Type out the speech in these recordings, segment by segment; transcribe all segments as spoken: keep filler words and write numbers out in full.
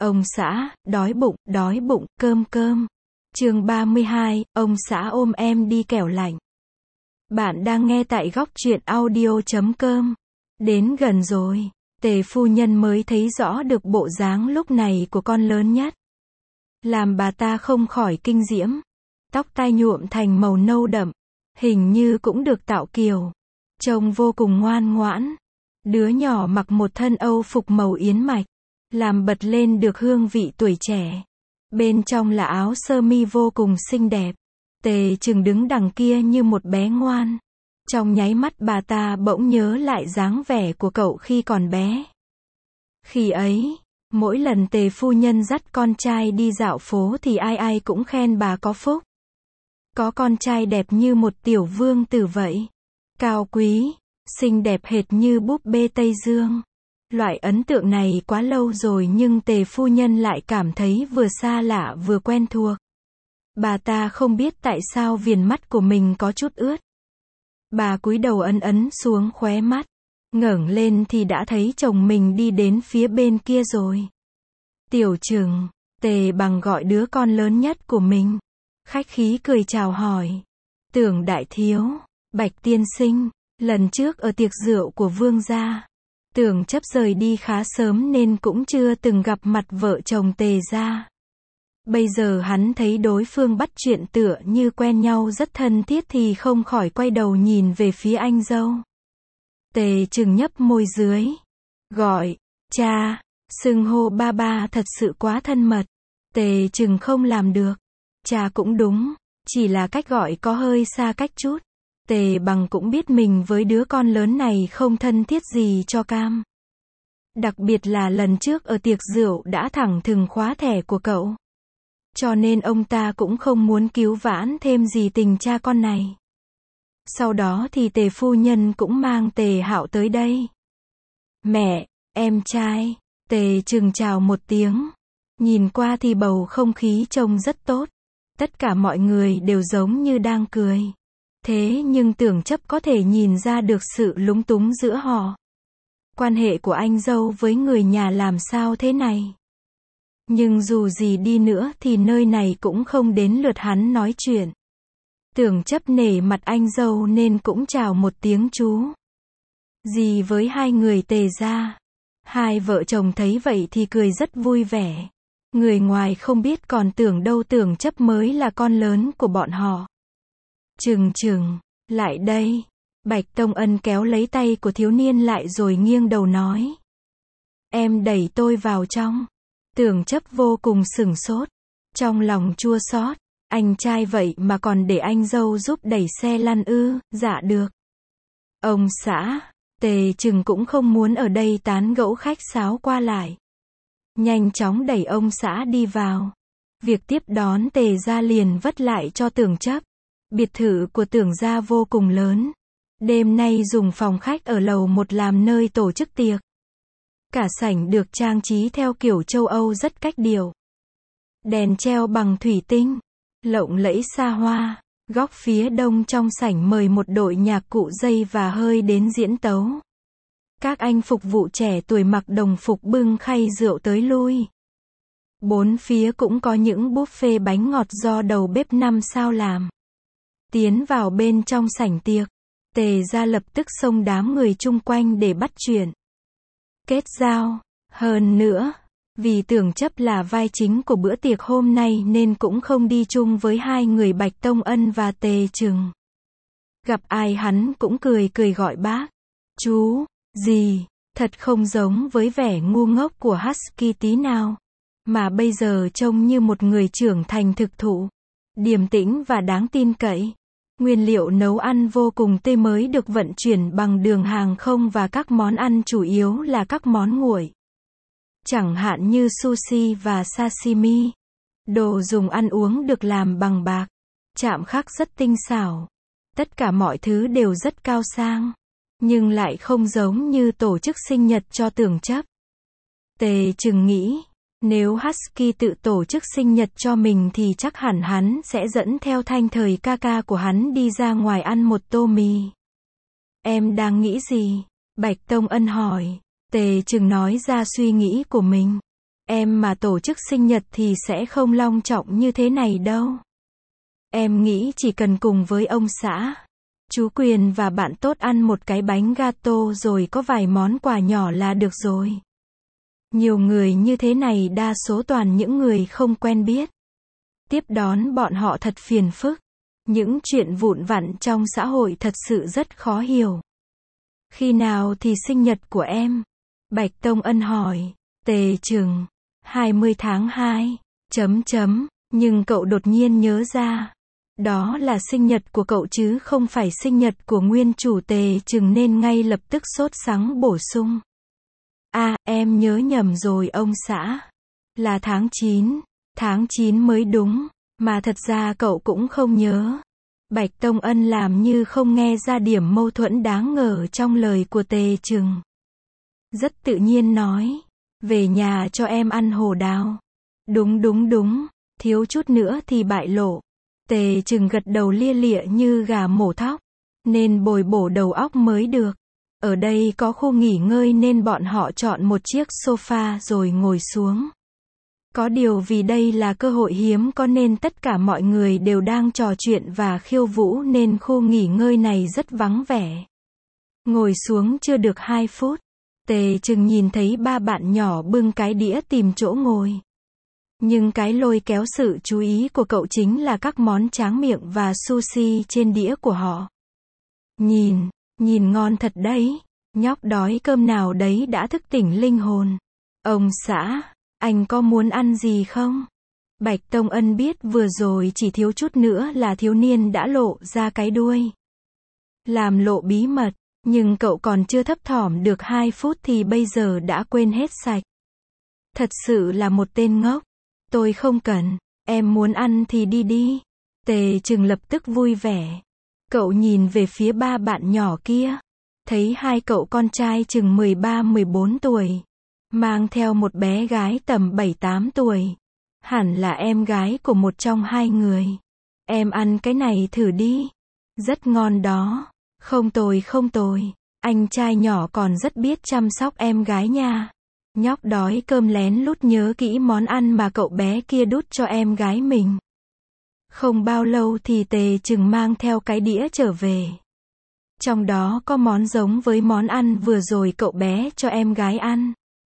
Ông xã, đói bụng, đói bụng, cơm cơm. Chương ba mươi hai, ông xã ôm em đi kẻo lạnh. Bạn đang nghe tại góc truyện audio chấm com. Đến gần rồi, Tề phu nhân mới thấy rõ được bộ dáng lúc này của con lớn nhất. Làm bà ta không khỏi kinh diễm. Tóc tai nhuộm thành màu nâu đậm, hình như cũng được tạo kiều. Trông vô cùng ngoan ngoãn. Đứa nhỏ mặc một thân âu phục màu yến mạch, làm bật lên được hương vị tuổi trẻ. Bên trong là áo sơ mi vô cùng xinh đẹp. Tề Trừng đứng đằng kia như một bé ngoan. Trong nháy mắt bà ta bỗng nhớ lại dáng vẻ của cậu khi còn bé. Khi ấy, mỗi lần Tề phu nhân dắt con trai đi dạo phố thì ai ai cũng khen bà có phúc. Có con trai đẹp như một tiểu vương tử vậy. Cao quý, xinh đẹp hệt như búp bê Tây Dương. Loại ấn tượng này quá lâu rồi nhưng Tề phu nhân lại cảm thấy vừa xa lạ vừa quen thuộc. Bà ta không biết tại sao viền mắt của mình có chút ướt. Bà cúi đầu ấn ấn xuống khóe mắt. Ngẩng lên thì đã thấy chồng mình đi đến phía bên kia rồi. Tiểu Trừng, Tề Bằng gọi đứa con lớn nhất của mình. Khách khí cười chào hỏi. Tưởng đại thiếu, Bạch tiên sinh, lần trước ở tiệc rượu của vương gia, Tưởng chấp rời đi khá sớm nên cũng chưa từng gặp mặt vợ chồng Tề gia. Bây giờ hắn thấy đối phương bắt chuyện tựa như quen nhau rất thân thiết thì không khỏi quay đầu nhìn về phía anh dâu. Tề Trừng nhấp môi dưới. Gọi, cha, xưng hô ba ba thật sự quá thân mật. Tề Trừng không làm được. Cha cũng đúng, chỉ là cách gọi có hơi xa cách chút. Tề Bằng cũng biết mình với đứa con lớn này không thân thiết gì cho cam. Đặc biệt là lần trước ở tiệc rượu đã thẳng thừng khóa thẻ của cậu. Cho nên ông ta cũng không muốn cứu vãn thêm gì tình cha con này. Sau đó thì Tề phu nhân cũng mang Tề Hạo tới đây. Mẹ, em trai, Tề Trừng chào một tiếng. Nhìn qua thì bầu không khí trông rất tốt. Tất cả mọi người đều giống như đang cười. Thế nhưng Tưởng chấp có thể nhìn ra được sự lúng túng giữa họ. Quan hệ của anh dâu với người nhà làm sao thế này? Nhưng dù gì đi nữa thì nơi này cũng không đến lượt hắn nói chuyện. Tưởng chấp nể mặt anh dâu nên cũng chào một tiếng chú. Gì với hai người Tề gia. Hai vợ chồng thấy vậy thì cười rất vui vẻ. Người ngoài không biết còn tưởng đâu Tưởng chấp mới là con lớn của bọn họ. Trừng Trừng, lại đây. Bạch Tông Ân kéo lấy tay của thiếu niên lại rồi nghiêng đầu nói. Em đẩy tôi vào trong. Tưởng chấp vô cùng sửng sốt. Trong lòng chua xót. Anh trai vậy mà còn để anh dâu giúp đẩy xe lăn ư? Dạ được. Ông xã, Tề Trừng cũng không muốn ở đây tán gẫu khách sáo qua lại. Nhanh chóng đẩy ông xã đi vào. Việc tiếp đón Tề gia liền vất lại cho Tưởng chấp. Biệt thự của Tưởng gia vô cùng lớn. Đêm nay dùng phòng khách ở lầu một làm nơi tổ chức tiệc. Cả sảnh được trang trí theo kiểu châu Âu rất cách điệu. Đèn treo bằng thủy tinh, lộng lẫy xa hoa. Góc phía đông trong sảnh mời một đội nhạc cụ dây và hơi đến diễn tấu. Các anh phục vụ trẻ tuổi mặc đồng phục bưng khay rượu tới lui. Bốn phía cũng có những buffet bánh ngọt do đầu bếp năm sao làm. Tiến vào bên trong sảnh tiệc, Tề gia lập tức xông đám người chung quanh để bắt chuyện. Kết giao. Hơn nữa, vì Tưởng chấp là vai chính của bữa tiệc hôm nay nên cũng không đi chung với hai người Bạch Tông Ân và Tề Trừng. Gặp ai hắn cũng cười cười gọi bác, chú, dì, thật không giống với vẻ ngu ngốc của Husky tí nào. Mà bây giờ trông như một người trưởng thành thực thụ, điềm tĩnh và đáng tin cậy. Nguyên liệu nấu ăn vô cùng tươi mới được vận chuyển bằng đường hàng không và các món ăn chủ yếu là các món nguội. Chẳng hạn như sushi và sashimi. Đồ dùng ăn uống được làm bằng bạc. Chạm khắc rất tinh xảo. Tất cả mọi thứ đều rất cao sang. Nhưng lại không giống như tổ chức sinh nhật cho Tưởng chấp. Tề Trừng nghĩ, nếu Husky tự tổ chức sinh nhật cho mình thì chắc hẳn hắn sẽ dẫn theo Thanh Thời ca ca của hắn đi ra ngoài ăn một tô mì. Em đang nghĩ gì? Bạch Tông Ân hỏi. Tề Trừng nói ra suy nghĩ của mình. Em mà tổ chức sinh nhật thì sẽ không long trọng như thế này đâu. Em nghĩ chỉ cần cùng với ông xã, chú Quyền và bạn tốt ăn một cái bánh gato rồi có vài món quà nhỏ là được rồi. Nhiều người như thế này đa số toàn những người không quen biết. Tiếp đón bọn họ thật phiền phức. Những chuyện vụn vặt trong xã hội thật sự rất khó hiểu. Khi nào thì sinh nhật của em? Bạch Tông Ân hỏi. Tề Trừng. hai mươi tháng hai. Chấm chấm. Nhưng cậu đột nhiên nhớ ra. Đó là sinh nhật của cậu chứ không phải sinh nhật của nguyên chủ Tề Trừng nên ngay lập tức sốt sắng bổ sung. À, em nhớ nhầm rồi ông xã. Là tháng chín. Tháng chín mới đúng. Mà thật ra cậu cũng không nhớ. Bạch Tông Ân làm như không nghe ra điểm mâu thuẫn đáng ngờ trong lời của Tề Trừng. Rất tự nhiên nói. Về nhà cho em ăn hồ đào. Đúng đúng đúng. Thiếu chút nữa thì bại lộ. Tề Trừng gật đầu lia lịa như gà mổ thóc. Nên bồi bổ đầu óc mới được. Ở đây có khu nghỉ ngơi nên bọn họ chọn một chiếc sofa rồi ngồi xuống. Có điều vì đây là cơ hội hiếm có nên tất cả mọi người đều đang trò chuyện và khiêu vũ nên khu nghỉ ngơi này rất vắng vẻ. Ngồi xuống chưa được hai phút, Tề Trừng nhìn thấy ba bạn nhỏ bưng cái đĩa tìm chỗ ngồi. Nhưng cái lôi kéo sự chú ý của cậu chính là các món tráng miệng và sushi trên đĩa của họ. Nhìn, nhìn ngon thật đấy, nhóc đói cơm nào đấy đã thức tỉnh linh hồn. Ông xã, anh có muốn ăn gì không? Bạch Tông Ân biết vừa rồi chỉ thiếu chút nữa là thiếu niên đã lộ ra cái đuôi. Làm lộ bí mật, nhưng cậu còn chưa thấp thỏm được hai phút thì bây giờ đã quên hết sạch. Thật sự là một tên ngốc. Tôi không cần, em muốn ăn thì đi đi. Tề Trừng lập tức vui vẻ. Cậu nhìn về phía ba bạn nhỏ kia. Thấy hai cậu con trai chừng mười ba mười bốn tuổi. Mang theo một bé gái tầm bảy tám tuổi. Hẳn là em gái của một trong hai người. Em ăn cái này thử đi. Rất ngon đó. Không tồi không tồi. Anh trai nhỏ còn rất biết chăm sóc em gái nha. Nhóc đói cơm lén lút nhớ kỹ món ăn mà cậu bé kia đút cho em gái mình. Không bao lâu thì Tề Trừng mang theo cái đĩa trở về. Trong đó có món giống với món ăn vừa rồi cậu bé cho em gái ăn.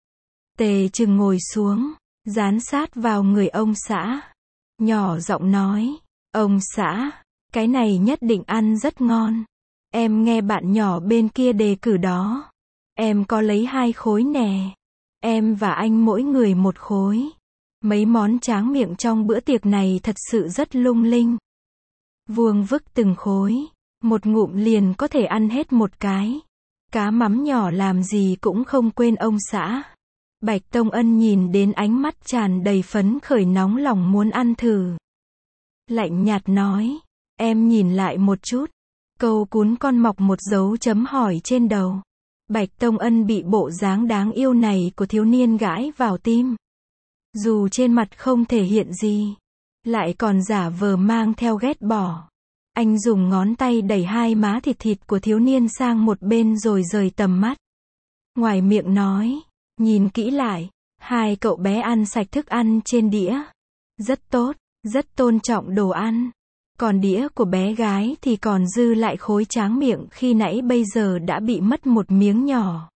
Tề Trừng ngồi xuống, dán sát vào người ông xã. Nhỏ giọng nói, ông xã, cái này nhất định ăn rất ngon. Em nghe bạn nhỏ bên kia đề cử đó. Em có lấy hai khối nè. Em và anh mỗi người một khối. Mấy món tráng miệng trong bữa tiệc này thật sự rất lung linh. Vuông vức từng khối. Một ngụm liền có thể ăn hết một cái. Cá mắm nhỏ làm gì cũng không quên ông xã. Bạch Tông Ân nhìn đến ánh mắt tràn đầy phấn khởi nóng lòng muốn ăn thử. Lạnh nhạt nói. Em nhìn lại một chút. Câu cún con mọc một dấu chấm hỏi trên đầu. Bạch Tông Ân bị bộ dáng đáng yêu này của thiếu niên gãi vào tim. Dù trên mặt không thể hiện gì, lại còn giả vờ mang theo ghét bỏ. Anh dùng ngón tay đẩy hai má thịt thịt của thiếu niên sang một bên rồi rời tầm mắt. Ngoài miệng nói, nhìn kỹ lại, hai cậu bé ăn sạch thức ăn trên đĩa. Rất tốt, rất tôn trọng đồ ăn. Còn đĩa của bé gái thì còn dư lại khối tráng miệng khi nãy bây giờ đã bị mất một miếng nhỏ.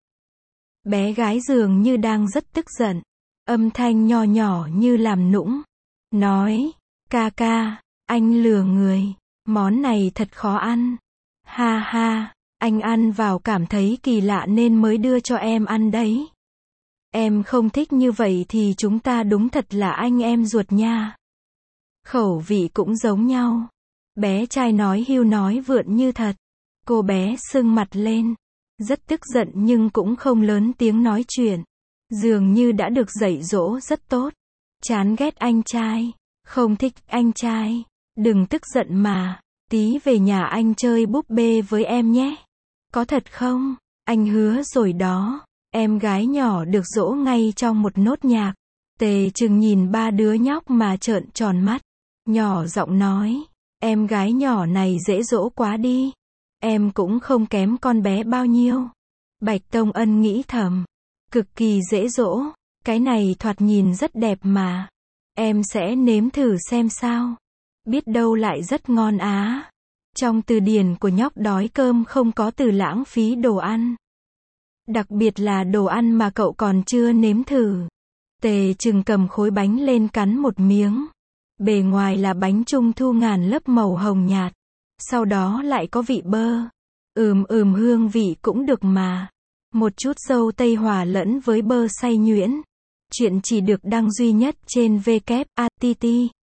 Bé gái dường như đang rất tức giận. Âm thanh nho nhỏ như làm nũng. Nói, ca ca, anh lừa người. Món này thật khó ăn. Ha ha, anh ăn vào cảm thấy kỳ lạ nên mới đưa cho em ăn đấy. Em không thích như vậy thì chúng ta đúng thật là anh em ruột nha. Khẩu vị cũng giống nhau. Bé trai nói hưu nói vượn như thật. Cô bé sưng mặt lên. Rất tức giận nhưng cũng không lớn tiếng nói chuyện. Dường như đã được dạy dỗ rất tốt. Chán ghét anh trai. Không thích anh trai. Đừng tức giận mà. Tí về nhà anh chơi búp bê với em nhé. Có thật không? Anh hứa rồi đó. Em gái nhỏ được dỗ ngay trong một nốt nhạc. Tề Trừng nhìn ba đứa nhóc mà trợn tròn mắt. Nhỏ giọng nói. Em gái nhỏ này dễ dỗ quá đi. Em cũng không kém con bé bao nhiêu. Bạch Tông Ân nghĩ thầm. Cực kỳ dễ dỗ. Cái này thoạt nhìn rất đẹp mà. Em sẽ nếm thử xem sao. Biết đâu lại rất ngon á. Trong từ điển của nhóc đói cơm không có từ lãng phí đồ ăn. Đặc biệt là đồ ăn mà cậu còn chưa nếm thử. Tề Trừng cầm khối bánh lên cắn một miếng. Bề ngoài là bánh trung thu ngàn lớp màu hồng nhạt. Sau đó lại có vị bơ. Ừm ừm hương vị cũng được mà. Một chút dâu tây hòa lẫn với bơ xay nhuyễn. Chuyện chỉ được đăng duy nhất trên vê kép a tê tê.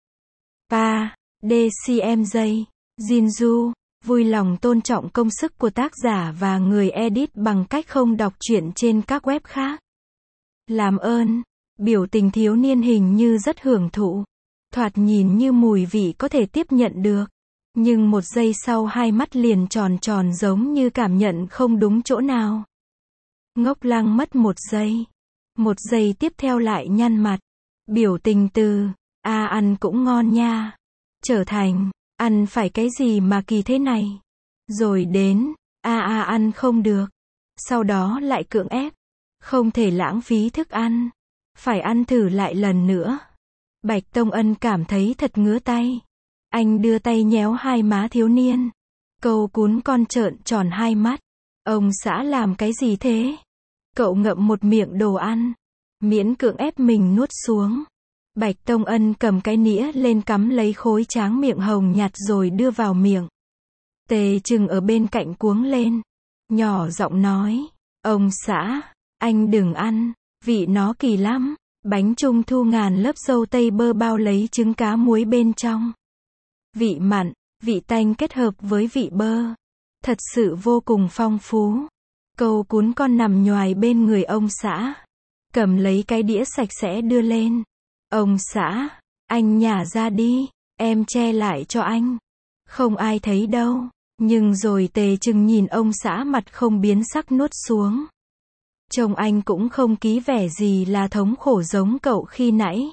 Pa, đê xê em J, Jinju, vui lòng tôn trọng công sức của tác giả và người edit bằng cách không đọc truyện trên các web khác. Làm ơn, biểu tình thiếu niên hình như rất hưởng thụ. Thoạt nhìn như mùi vị có thể tiếp nhận được. Nhưng một giây sau hai mắt liền tròn tròn giống như cảm nhận không đúng chỗ nào. Ngốc lăng mất một giây. Một giây tiếp theo lại nhăn mặt. Biểu tình từ, a ăn cũng ngon nha. Trở thành, ăn phải cái gì mà kỳ thế này. Rồi đến, a a ăn không được. Sau đó lại cưỡng ép. Không thể lãng phí thức ăn. Phải ăn thử lại lần nữa. Bạch Tông Ân cảm thấy thật ngứa tay. Anh đưa tay nhéo hai má thiếu niên. Câu cún con trợn tròn hai mắt. Ông xã làm cái gì thế? Cậu ngậm một miệng đồ ăn. Miễn cưỡng ép mình nuốt xuống. Bạch Tông Ân cầm cái nĩa lên cắm lấy khối tráng miệng hồng nhạt rồi đưa vào miệng. Tề Trừng ở bên cạnh cuống lên. Nhỏ giọng nói. Ông xã, anh đừng ăn. Vị nó kỳ lắm. Bánh trung thu ngàn lớp dâu tây bơ bao lấy trứng cá muối bên trong. Vị mặn, vị tanh kết hợp với vị bơ. Thật sự vô cùng phong phú. Câu cún con nằm nhoài bên người ông xã. Cầm lấy cái đĩa sạch sẽ đưa lên. Ông xã, anh nhả ra đi. Em che lại cho anh. Không ai thấy đâu. Nhưng rồi Tề Trừng nhìn ông xã mặt không biến sắc nuốt xuống. Trông anh cũng không ký vẻ gì là thống khổ giống cậu khi nãy.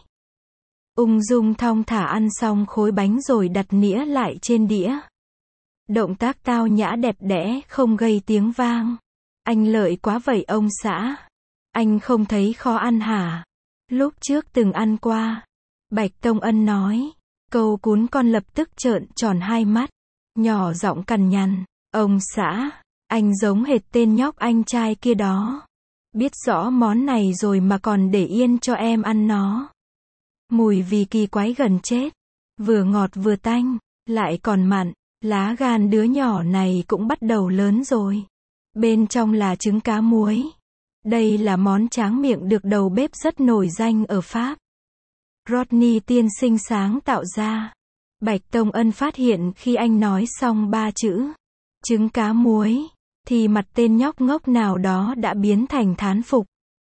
Ung dung thong thả ăn xong khối bánh rồi đặt nĩa lại trên đĩa. Động tác tao nhã đẹp đẽ không gây tiếng vang. Anh lợi quá vậy ông xã. Anh không thấy khó ăn hả? Lúc trước từng ăn qua. Bạch Tông Ân nói. Câu cún con lập tức trợn tròn hai mắt. Nhỏ giọng cằn nhằn. Ông xã, anh giống hệt tên nhóc anh trai kia đó. Biết rõ món này rồi mà còn để yên cho em ăn nó. Mùi vị kỳ quái gần chết. Vừa ngọt vừa tanh, lại còn mặn. Lá gan đứa nhỏ này cũng bắt đầu lớn rồi. Bên trong là trứng cá muối. Đây là món tráng miệng được đầu bếp rất nổi danh ở Pháp. Rodney tiên sinh sáng tạo ra. Bạch Tông Ân phát hiện khi anh nói xong ba chữ trứng cá muối, thì mặt tên nhóc ngốc nào đó đã biến thành thán phục.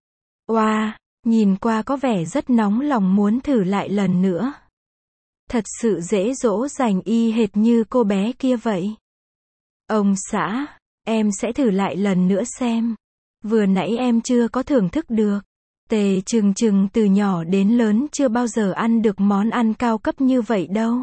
Oa, wow, nhìn qua có vẻ rất nóng lòng muốn thử lại lần nữa. Thật sự dễ dỗ dành y hệt như cô bé kia vậy. Ông xã, em sẽ thử lại lần nữa xem. Vừa nãy em chưa có thưởng thức được. Tề Trừng Trừng từ nhỏ đến lớn chưa bao giờ ăn được món ăn cao cấp như vậy đâu.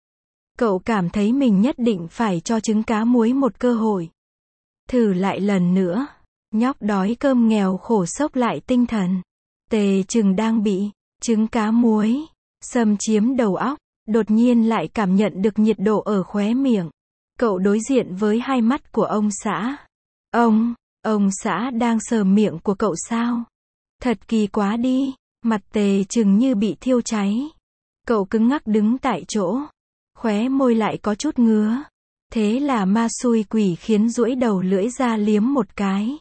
Cậu cảm thấy mình nhất định phải cho trứng cá muối một cơ hội. Thử lại lần nữa. Nhóc đói cơm nghèo khổ sốc lại tinh thần. Tề Trừng đang bị trứng cá muối xâm chiếm đầu óc, đột nhiên lại cảm nhận được nhiệt độ ở khóe miệng. Cậu đối diện với hai mắt của ông xã. Ông, ông xã đang sờ miệng của cậu sao? Thật kỳ quá đi. Mặt Tề Trừng như bị thiêu cháy. Cậu cứng ngắc đứng tại chỗ. Khóe môi lại có chút ngứa. Thế là ma xui quỷ khiến duỗi đầu lưỡi ra liếm một cái.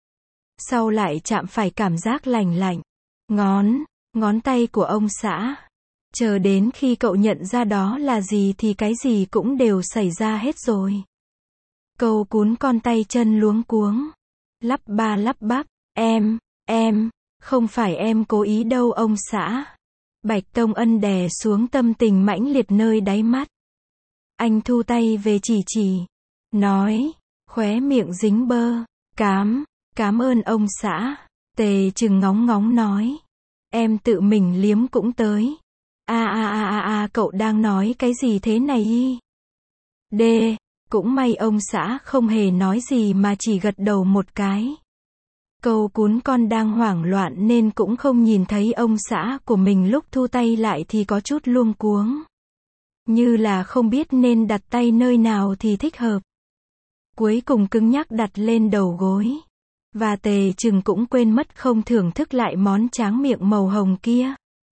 Sau lại chạm phải cảm giác lành lạnh. Ngón, ngón tay của ông xã. Chờ đến khi cậu nhận ra đó là gì thì cái gì cũng đều xảy ra hết rồi. Câu cún con tay chân luống cuống. Lắp ba lắp bắp. Em, em, không phải em cố ý đâu ông xã. Bạch Tông Ân đè xuống tâm tình mãnh liệt nơi đáy mắt. Anh thu tay về chỉ chỉ. Nói, khóe miệng dính bơ. Cám, cám ơn ông xã. Tề Trừng ngóng ngóng nói. Em tự mình liếm cũng tới. A a a a a cậu đang nói cái gì thế này y? D, cũng may ông xã không hề nói gì mà chỉ gật đầu một cái. Câu cún con đang hoảng loạn nên cũng không nhìn thấy ông xã của mình lúc thu tay lại thì có chút luống cuống. Như là không biết nên đặt tay nơi nào thì thích hợp. Cuối cùng cứng nhắc đặt lên đầu gối. Và Tề Trừng cũng quên mất không thưởng thức lại món tráng miệng màu hồng kia.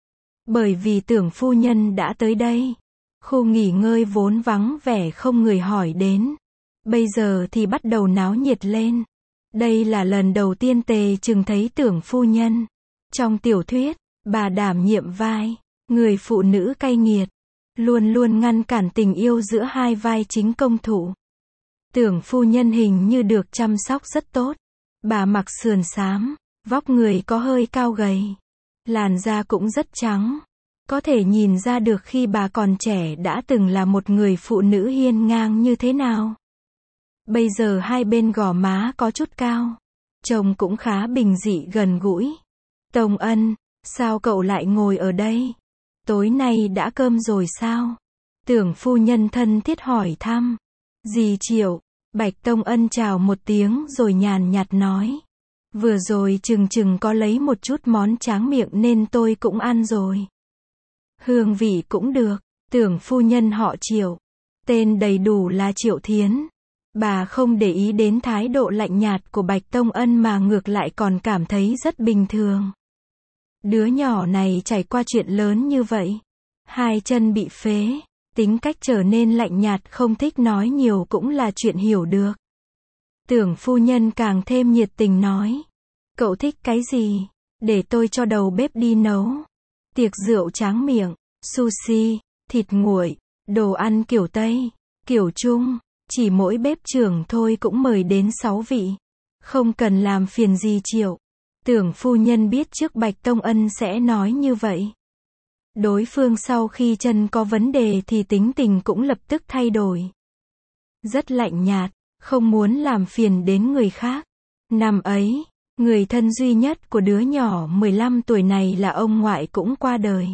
Bởi vì tưởng phu nhân đã tới đây. Khu nghỉ ngơi vốn vắng vẻ không người hỏi đến. Bây giờ thì bắt đầu náo nhiệt lên. Đây là lần đầu tiên Tề Trừng thấy tưởng phu nhân. Trong tiểu thuyết, bà đảm nhiệm vai người phụ nữ cay nghiệt, luôn luôn ngăn cản tình yêu giữa hai vai chính công thủ. Tưởng phu nhân hình như được chăm sóc rất tốt. Bà mặc sườn xám, vóc người có hơi cao gầy, làn da cũng rất trắng. Có thể nhìn ra được khi bà còn trẻ đã từng là một người phụ nữ hiên ngang như thế nào. Bây giờ hai bên gò má có chút cao, trông cũng khá bình dị gần gũi. Tông Ân, sao cậu lại ngồi ở đây? Tối nay đã cơm rồi sao? Tưởng phu nhân thân thiết hỏi thăm. Dì Triệu, Bạch Tông Ân chào một tiếng rồi nhàn nhạt nói. Vừa rồi Trừng Trừng có lấy một chút món tráng miệng nên tôi cũng ăn rồi. Hương vị cũng được. Tưởng phu nhân họ Triệu, tên đầy đủ là Triệu Thiến. Bà không để ý đến thái độ lạnh nhạt của Bạch Tông Ân mà ngược lại còn cảm thấy rất bình thường. Đứa nhỏ này trải qua chuyện lớn như vậy. Hai chân bị phế, tính cách trở nên lạnh nhạt không thích nói nhiều cũng là chuyện hiểu được. Tưởng phu nhân càng thêm nhiệt tình nói. Cậu thích cái gì? Để tôi cho đầu bếp đi nấu. Tiệc rượu tráng miệng, sushi, thịt nguội, đồ ăn kiểu Tây, kiểu Trung. Chỉ mỗi bếp trưởng thôi cũng mời đến sáu vị. Không cần làm phiền gì Triệu. Tưởng phu nhân biết trước Bạch Tông Ân sẽ nói như vậy. Đối phương sau khi chân có vấn đề thì tính tình cũng lập tức thay đổi. Rất lạnh nhạt, không muốn làm phiền đến người khác. Năm ấy, người thân duy nhất của đứa nhỏ mười lăm tuổi này là ông ngoại cũng qua đời.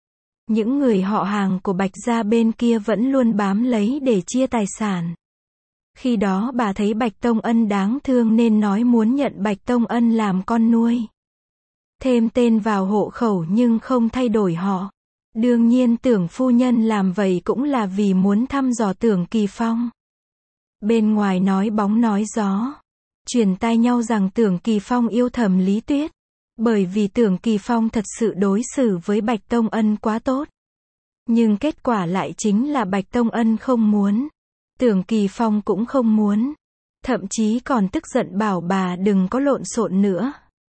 Những người họ hàng của Bạch gia bên kia vẫn luôn bám lấy để chia tài sản. Khi đó bà thấy Bạch Tông Ân đáng thương nên nói muốn nhận Bạch Tông Ân làm con nuôi. Thêm tên vào hộ khẩu nhưng không thay đổi họ. Đương nhiên tưởng phu nhân làm vậy cũng là vì muốn thăm dò Tưởng Kỳ Phong. Bên ngoài nói bóng nói gió, truyền tai nhau rằng Tưởng Kỳ Phong yêu thầm Lý Tuyết. Bởi vì Tưởng Kỳ Phong thật sự đối xử với Bạch Tông Ân quá tốt. Nhưng kết quả lại chính là Bạch Tông Ân không muốn. Tưởng Kỳ Phong cũng không muốn. Thậm chí còn tức giận bảo bà đừng có lộn xộn nữa.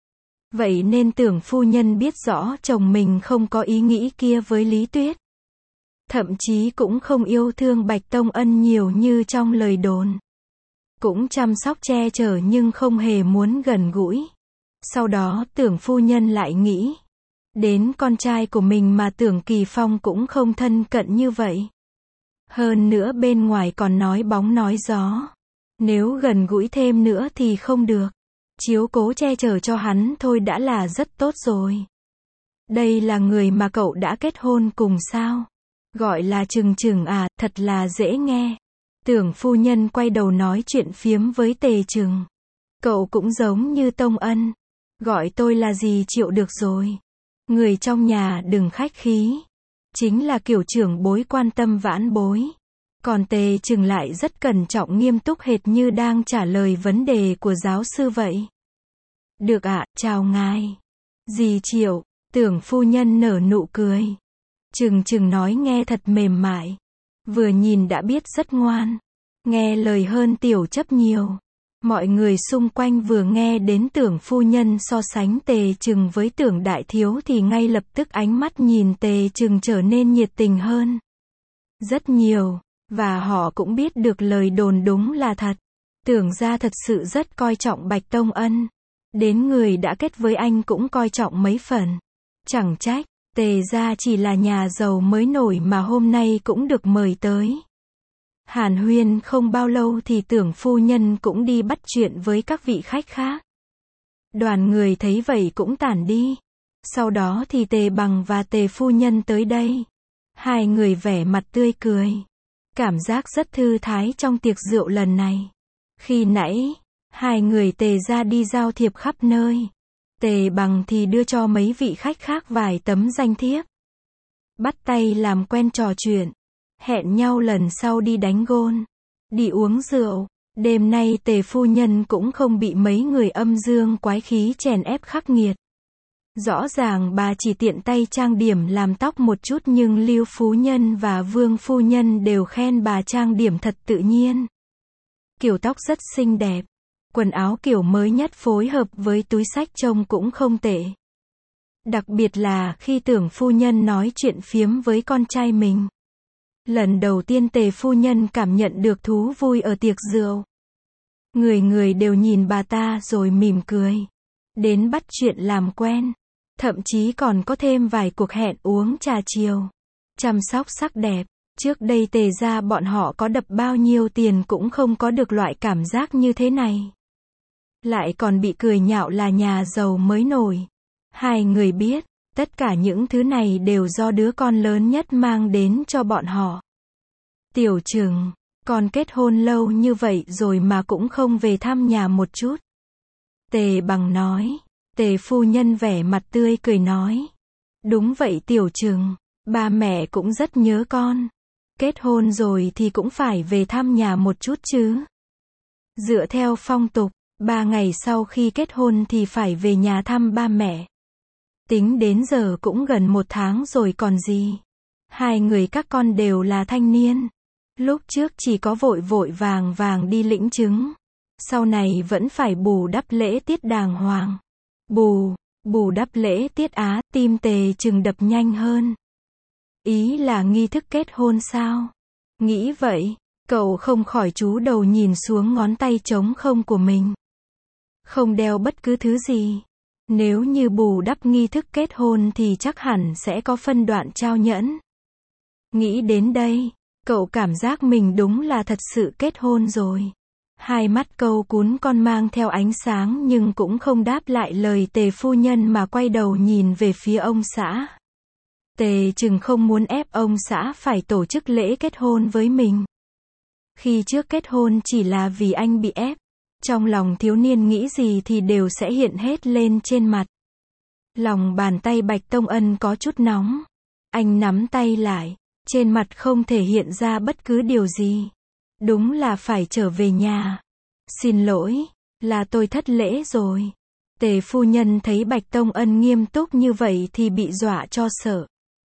Vậy nên tưởng phu nhân biết rõ chồng mình không có ý nghĩ kia với Lý Tuyết. Thậm chí cũng không yêu thương Bạch Tông Ân nhiều như trong lời đồn. Cũng chăm sóc che chở nhưng không hề muốn gần gũi. Sau đó tưởng phu nhân lại nghĩ. Đến con trai của mình mà Tưởng Kỳ Phong cũng không thân cận như vậy. Hơn nữa bên ngoài còn nói bóng nói gió. Nếu gần gũi thêm nữa thì không được. Chiếu cố che chở cho hắn thôi đã là rất tốt rồi. Đây là người mà cậu đã kết hôn cùng sao? Gọi là Trừng Trừng à, thật là dễ nghe. Tưởng phu nhân quay đầu nói chuyện phiếm với Tề Trừng. Cậu cũng giống như Tông Ân. Gọi tôi là dì Triệu được rồi. Người trong nhà đừng khách khí. Chính là kiểu trưởng bối quan tâm vãn bối. Còn Tề Trừng lại rất cẩn trọng nghiêm túc hệt như đang trả lời vấn đề của giáo sư vậy. Được ạ, chào ngài. Dì Triệu, tưởng phu nhân nở nụ cười. Trừng Trừng nói nghe thật mềm mại. Vừa nhìn đã biết rất ngoan. Nghe lời hơn tiểu chấp nhiều. Mọi người xung quanh vừa nghe đến tưởng phu nhân so sánh Tề Trừng với tưởng đại thiếu thì ngay lập tức ánh mắt nhìn Tề Trừng trở nên nhiệt tình hơn. Rất nhiều. Và họ cũng biết được lời đồn đúng là thật. Tưởng ra thật sự rất coi trọng Bạch Tông Ân. Đến người đã kết với anh cũng coi trọng mấy phần. Chẳng trách, Tề gia chỉ là nhà giàu mới nổi mà hôm nay cũng được mời tới. Hàn huyên không bao lâu thì tưởng phu nhân cũng đi bắt chuyện với các vị khách khác. Đoàn người thấy vậy cũng tản đi. Sau đó thì Tề Bằng và Tề phu nhân tới đây. Hai người vẻ mặt tươi cười. Cảm giác rất thư thái trong tiệc rượu lần này. Khi nãy, Hai người Tề ra đi giao thiệp khắp nơi. Tề Bằng thì đưa cho mấy vị khách khác vài tấm danh thiếp. Bắt tay làm quen trò chuyện. Hẹn nhau lần sau đi đánh gôn. Đi uống rượu. Đêm nay Tề phu nhân cũng không bị mấy người âm dương quái khí chèn ép khắc nghiệt. Rõ ràng bà chỉ tiện tay trang điểm làm tóc một chút nhưng Lưu phu nhân và Vương phu nhân đều khen bà trang điểm thật tự nhiên. Kiểu tóc rất xinh đẹp. Quần áo kiểu mới nhất phối hợp với túi xách trông cũng không tệ. Đặc biệt là khi Tưởng phu nhân nói chuyện phiếm với con trai mình. Lần đầu tiên Tề phu nhân cảm nhận được thú vui ở tiệc rượu. Người người đều nhìn bà ta rồi mỉm cười. Đến bắt chuyện làm quen. Thậm chí còn có thêm vài cuộc hẹn uống trà chiều. Chăm sóc sắc đẹp. Trước đây Tề ra bọn họ có đập bao nhiêu tiền cũng không có được loại cảm giác như thế này. Lại còn bị cười nhạo là nhà giàu mới nổi. Hai người biết, tất cả những thứ này đều do đứa con lớn nhất mang đến cho bọn họ. Tiểu Trừng, con kết hôn lâu như vậy rồi mà cũng không về thăm nhà một chút. Tề Bằng nói. Tề phu nhân vẻ mặt tươi cười nói. Đúng vậy Tiểu Trừng, ba mẹ cũng rất nhớ con. Kết hôn rồi thì cũng phải về thăm nhà một chút chứ. Dựa theo phong tục, ba ngày sau khi kết hôn thì phải về nhà thăm ba mẹ. Tính đến giờ cũng gần một tháng rồi còn gì. Hai người các con đều là thanh niên. Lúc trước chỉ có vội vội vàng vàng đi lĩnh chứng. Sau này vẫn phải bù đắp lễ tiết đàng hoàng. Bù, bù đắp lễ tiết á, tim Tề Trừng đập nhanh hơn. Ý là nghi thức kết hôn sao? Nghĩ vậy, cậu không khỏi chú đầu nhìn xuống ngón tay trống không của mình. Không đeo bất cứ thứ gì. Nếu như bù đắp nghi thức kết hôn thì chắc hẳn sẽ có phân đoạn trao nhẫn. Nghĩ đến đây, cậu cảm giác mình đúng là thật sự kết hôn rồi. Hai mắt câu cún con mang theo ánh sáng nhưng cũng không đáp lại lời Tề phu nhân mà quay đầu nhìn về phía ông xã. Tề Trừng không muốn ép ông xã phải tổ chức lễ kết hôn với mình. Khi trước kết hôn chỉ là vì anh bị ép. Trong lòng thiếu niên nghĩ gì thì đều sẽ hiện hết lên trên mặt. Lòng bàn tay Bạch Tông Ân có chút nóng. Anh nắm tay lại. Trên mặt không thể hiện ra bất cứ điều gì. Đúng là phải trở về nhà. Xin lỗi, là tôi thất lễ rồi. Tề phu nhân thấy Bạch Tông Ân nghiêm túc như vậy thì bị dọa cho sợ.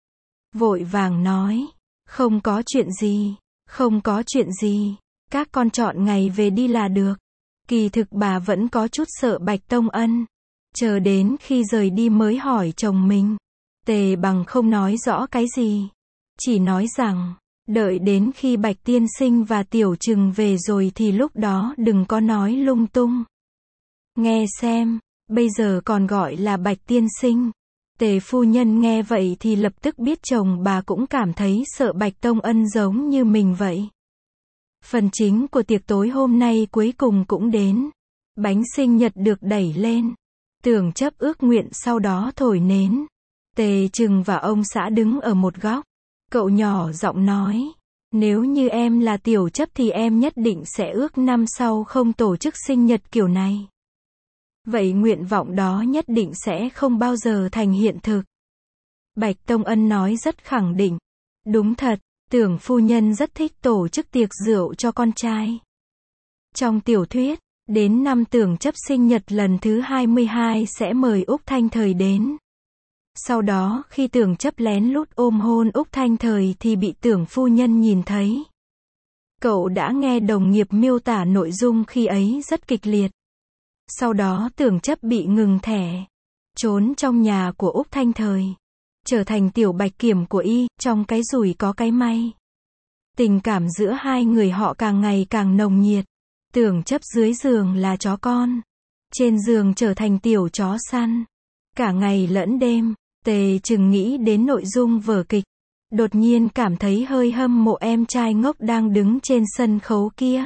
Vội vàng nói, không có chuyện gì, không có chuyện gì, các con chọn ngày về đi là được. Kỳ thực bà vẫn có chút sợ Bạch Tông Ân. Chờ đến khi rời đi mới hỏi chồng mình. Tề Bằng không nói rõ cái gì. Chỉ nói rằng, đợi đến khi Bạch tiên sinh và Tiểu Trừng về rồi thì lúc đó đừng có nói lung tung. Nghe xem, bây giờ còn gọi là Bạch tiên sinh. Tề phu nhân nghe vậy thì lập tức biết chồng bà cũng cảm thấy sợ Bạch Tông Ân giống như mình vậy. Phần chính của tiệc tối hôm nay cuối cùng cũng đến. Bánh sinh nhật được đẩy lên. Tưởng chấp ước nguyện sau đó thổi nến. Tề Trừng và ông xã đứng ở một góc. Cậu nhỏ giọng nói. Nếu như em là Tiểu Chấp thì em nhất định sẽ ước năm sau không tổ chức sinh nhật kiểu này. Vậy nguyện vọng đó nhất định sẽ không bao giờ thành hiện thực. Bạch Tông Ân nói rất khẳng định. Đúng thật, Tưởng phu nhân rất thích tổ chức tiệc rượu cho con trai. Trong tiểu thuyết, đến năm Tưởng Chấp sinh nhật lần thứ hai mươi hai sẽ mời Úc Thanh Thời đến. Sau đó khi Tưởng Chấp lén lút ôm hôn Úc Thanh Thời thì bị Tưởng phu nhân nhìn thấy. Cậu đã nghe đồng nghiệp miêu tả nội dung khi ấy rất kịch liệt. Sau đó Tưởng Chấp bị ngừng thẻ. Trốn trong nhà của Úc Thanh Thời. Trở thành tiểu bạch kiểm của y, trong cái rủi có cái may. Tình cảm giữa hai người họ càng ngày càng nồng nhiệt. Tưởng Chấp dưới giường là chó con. Trên giường trở thành tiểu chó săn. Cả ngày lẫn đêm, Tề Trừng nghĩ đến nội dung vở kịch. Đột nhiên cảm thấy hơi hâm mộ em trai ngốc đang đứng trên sân khấu kia.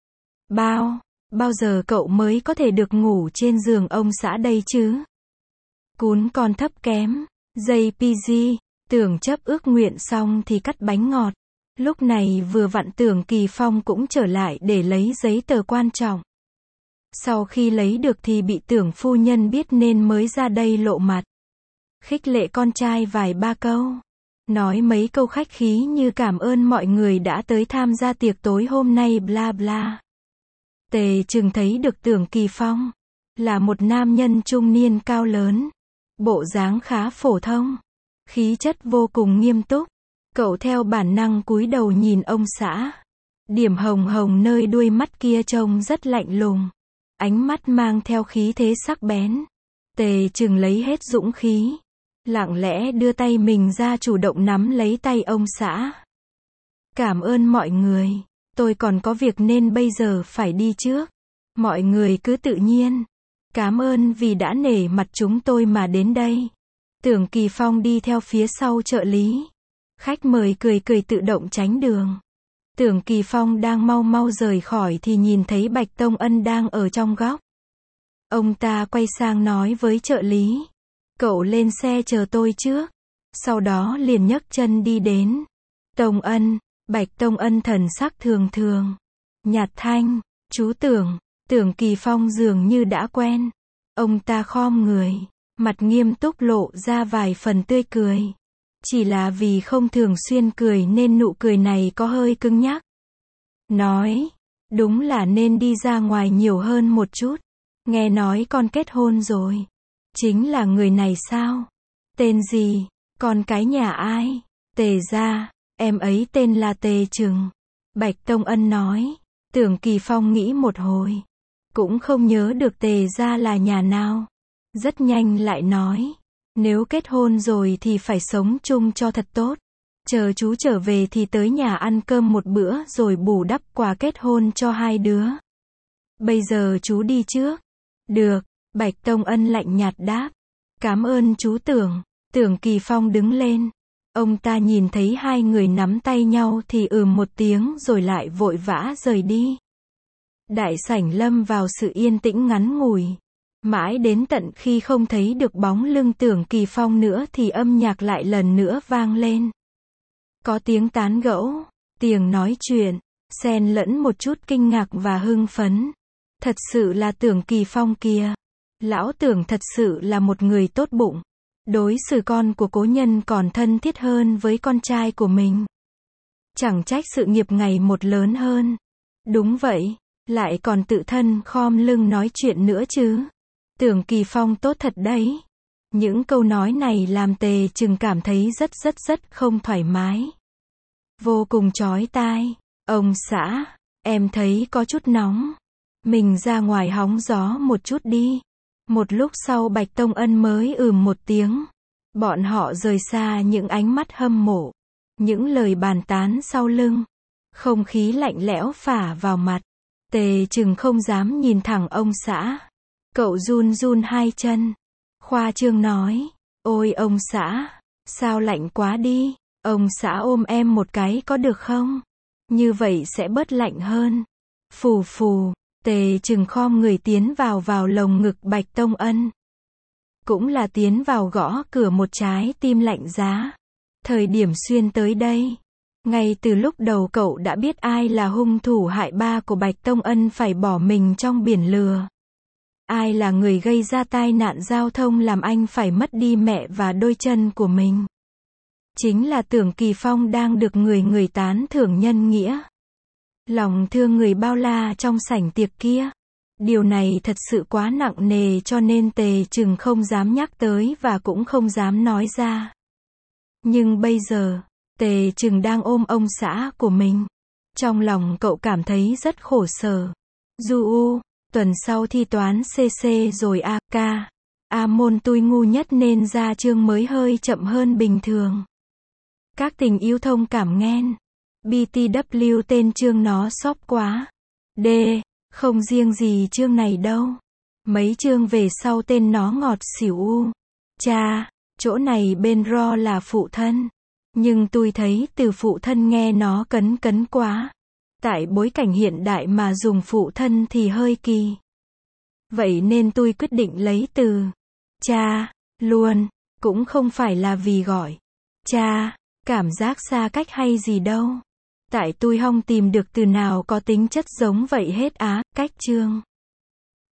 Bao, bao giờ cậu mới có thể được ngủ trên giường ông xã đây chứ? Cún con thấp kém. gi pê giê, Tưởng Chấp ước nguyện xong thì cắt bánh ngọt. Lúc này vừa vặn Tưởng Kỳ Phong cũng trở lại để lấy giấy tờ quan trọng. Sau khi lấy được thì bị Tưởng phu nhân biết nên mới ra đây lộ mặt. Khích lệ con trai vài ba câu. Nói mấy câu khách khí như cảm ơn mọi người đã tới tham gia tiệc tối hôm nay bla bla. Tề Trừng thấy được Tưởng Kỳ Phong. Là một nam nhân trung niên cao lớn. Bộ dáng khá phổ thông. Khí chất vô cùng nghiêm túc. Cậu theo bản năng cúi đầu nhìn ông xã. Điểm hồng hồng nơi đuôi mắt kia trông rất lạnh lùng. Ánh mắt mang theo khí thế sắc bén. Tề Trừng lấy hết dũng khí. Lặng lẽ đưa tay mình ra chủ động nắm lấy tay ông xã. Cảm ơn mọi người. Tôi còn có việc nên bây giờ phải đi trước. Mọi người cứ tự nhiên. Cảm ơn vì đã nể mặt chúng tôi mà đến đây. Tưởng Kỳ Phong đi theo phía sau trợ lý. Khách mời cười cười tự động tránh đường. Tưởng Kỳ Phong đang mau mau rời khỏi thì nhìn thấy Bạch Tông Ân đang ở trong góc. Ông ta quay sang nói với trợ lý. Cậu lên xe chờ tôi trước. Sau đó liền nhấc chân đi đến. Tông Ân, Bạch Tông Ân thần sắc thường thường. Nhạt thanh, chú Tưởng. Tưởng Kỳ Phong dường như đã quen. Ông ta khom người. Mặt nghiêm túc lộ ra vài phần tươi cười. Chỉ là vì không thường xuyên cười nên nụ cười này có hơi cứng nhắc. Nói, đúng là nên đi ra ngoài nhiều hơn một chút. Nghe nói con kết hôn rồi. Chính là người này sao? Tên gì? Con cái nhà ai? Tề gia, em ấy tên là Tề Trừng. Bạch Tông Ân nói. Tưởng Kỳ Phong nghĩ một hồi. Cũng không nhớ được Tề gia là nhà nào. Rất nhanh lại nói. Nếu kết hôn rồi thì phải sống chung cho thật tốt. Chờ chú trở về thì tới nhà ăn cơm một bữa rồi bù đắp quà kết hôn cho hai đứa. Bây giờ chú đi trước. Được, Bạch Tông Ân lạnh nhạt đáp. Cảm ơn chú Tưởng. Tưởng Kỳ Phong đứng lên. Ông ta nhìn thấy hai người nắm tay nhau thì ừm một tiếng rồi lại vội vã rời đi. Đại sảnh lâm vào sự yên tĩnh ngắn ngủi. Mãi đến tận khi không thấy được bóng lưng Tưởng Kỳ Phong nữa thì âm nhạc lại lần nữa vang lên. Có tiếng tán gẫu, tiếng nói chuyện, xen lẫn một chút kinh ngạc và hưng phấn. Thật sự là Tưởng Kỳ Phong kìa. Lão Tưởng thật sự là một người tốt bụng. Đối xử con của cố nhân còn thân thiết hơn với con trai của mình. Chẳng trách sự nghiệp ngày một lớn hơn. Đúng vậy, lại còn tự thân khom lưng nói chuyện nữa chứ. Tưởng Kỳ Phong tốt thật đấy. Những câu nói này làm Tề Trừng cảm thấy rất rất rất không thoải mái. Vô cùng chói tai. Ông xã, em thấy có chút nóng. Mình ra ngoài hóng gió một chút đi. Một lúc sau Bạch Tông Ân mới ừm một tiếng. Bọn họ rời xa những ánh mắt hâm mộ. Những lời bàn tán sau lưng. Không khí lạnh lẽo phả vào mặt. Tề Trừng không dám nhìn thẳng ông xã. Cậu run run hai chân. Khoa trương nói. Ôi ông xã. Sao lạnh quá đi. Ông xã ôm em một cái có được không? Như vậy sẽ bớt lạnh hơn. Phù phù. Tề Trừng khom người tiến vào vào lồng ngực Bạch Tông Ân. Cũng là tiến vào gõ cửa một trái tim lạnh giá. Thời điểm xuyên tới đây. Ngay từ lúc đầu cậu đã biết ai là hung thủ hại ba của Bạch Tông Ân phải bỏ mình trong biển lừa. Ai là người gây ra tai nạn giao thông làm anh phải mất đi mẹ và đôi chân của mình. Chính là Tưởng Kỳ Phong đang được người người tán thưởng nhân nghĩa. Lòng thương người bao la trong sảnh tiệc kia. Điều này thật sự quá nặng nề cho nên Tề Trừng không dám nhắc tới và cũng không dám nói ra. Nhưng bây giờ, Tề Trừng đang ôm ông xã của mình. Trong lòng cậu cảm thấy rất khổ sở. Du u, tuần sau thi toán xê xê rồi a ca. A môn tôi ngu nhất nên ra chương mới hơi chậm hơn bình thường. Các tình yêu thông cảm nghen. bê tê vê tên chương nó xóp quá. D, không riêng gì chương này đâu. Mấy chương về sau tên nó ngọt xỉu u. Cha, chỗ này bên ro là phụ thân. Nhưng tôi thấy từ phụ thân nghe nó cấn cấn quá. Tại bối cảnh hiện đại mà dùng phụ thân thì hơi kỳ. Vậy nên tôi quyết định lấy từ cha luôn. Cũng không phải là vì gọi cha cảm giác xa cách hay gì đâu. Tại tôi không tìm được từ nào có tính chất giống vậy hết á. Cách chương